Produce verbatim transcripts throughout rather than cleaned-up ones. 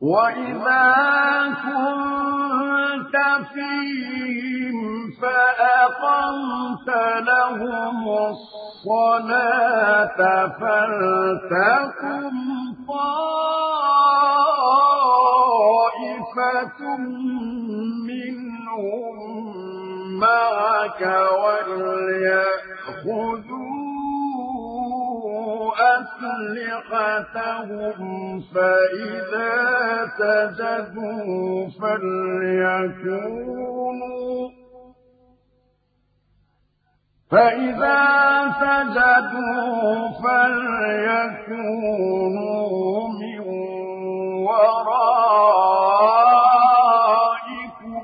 وإذا كنت فيهم فأقمت لهم الصلاة فلتقم طائفة منهم معك وليأخذوا أسلحتهم فإذا سجدوا فليكونوا فإذا سجدوا فليكونوا من ورائكم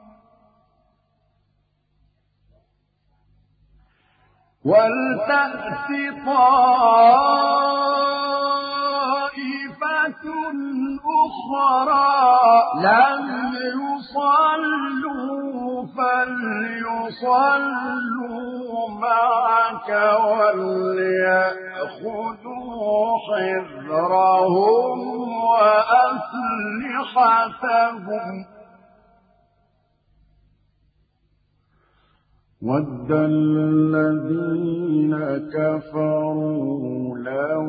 ولتأت طائفة أخرى لم يصلوا فليصلوا معك وليأخذوا حذرهم وأسلحتهم وَدَّ الَّذِينَ كَفَرُوا لَوْ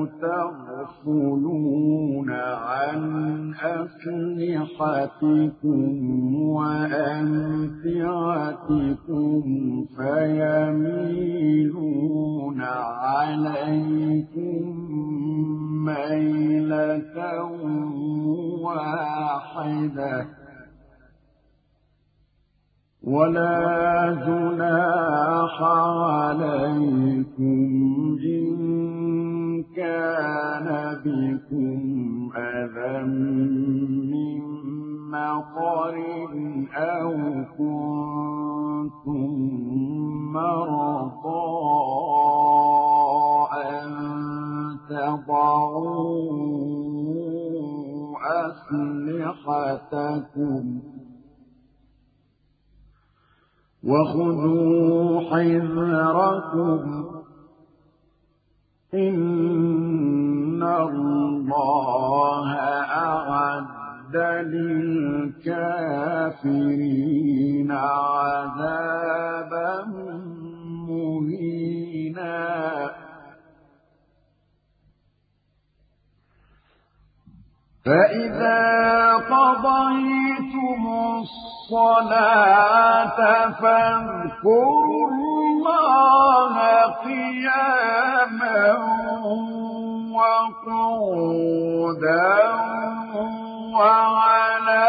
تَغْفُلُونَ عَنْ أَسْلِحَتِكُمْ وَأَمْتِعَتِكُمْ فَيَمِيلُونَ عَلَيْكُمْ مَيْلَةً وَاحِدَةً ولا جناح عليكم إن كان بكم أذى من مطر أو كنتم مرضى أن تضعوا أسلحتكم وخذوا حذركم إن الله أعد للكافرين عذابا مهينا فإذا قضيتم الصلاة فاذكروا الله قياما وقعودا وعلى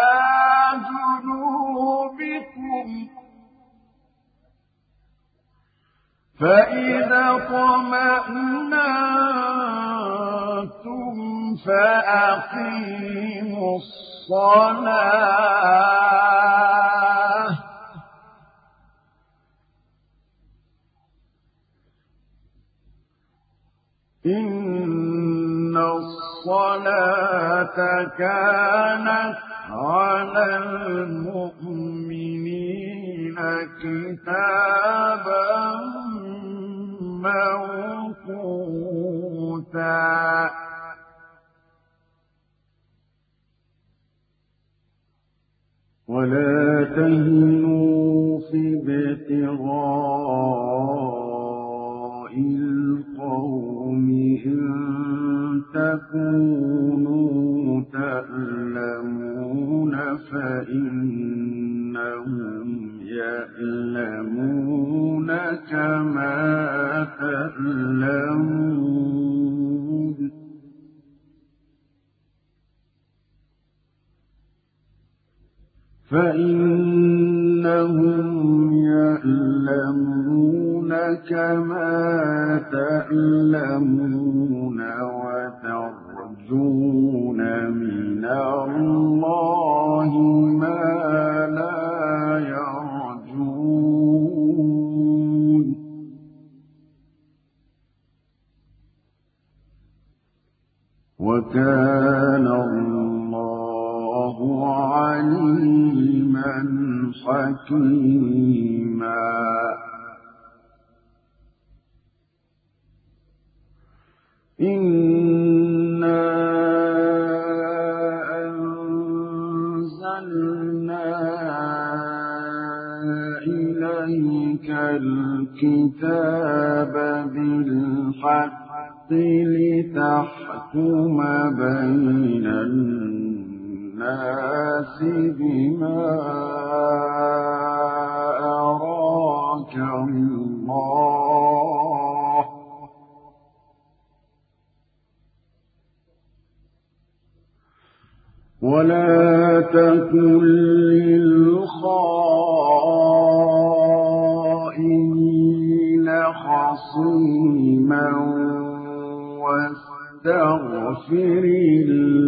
جنوبكم فإذا اطمأننتم فأقيموا الصلاة إن الصلاة كانت على المؤمنين كتابا موقوتا ولا تهنوا في ابتغاء القوم إن تكونوا تألمون فإنهم يألمون كما تألمون فإنهم يألمون كما تألمون وترجون من الله ما لا يرجون وكان الله عليما حكيما إنا الكتاب بالحق لتحكم بين الناس بما أراك الله ولا تكن للخائنين خصيما واستغفر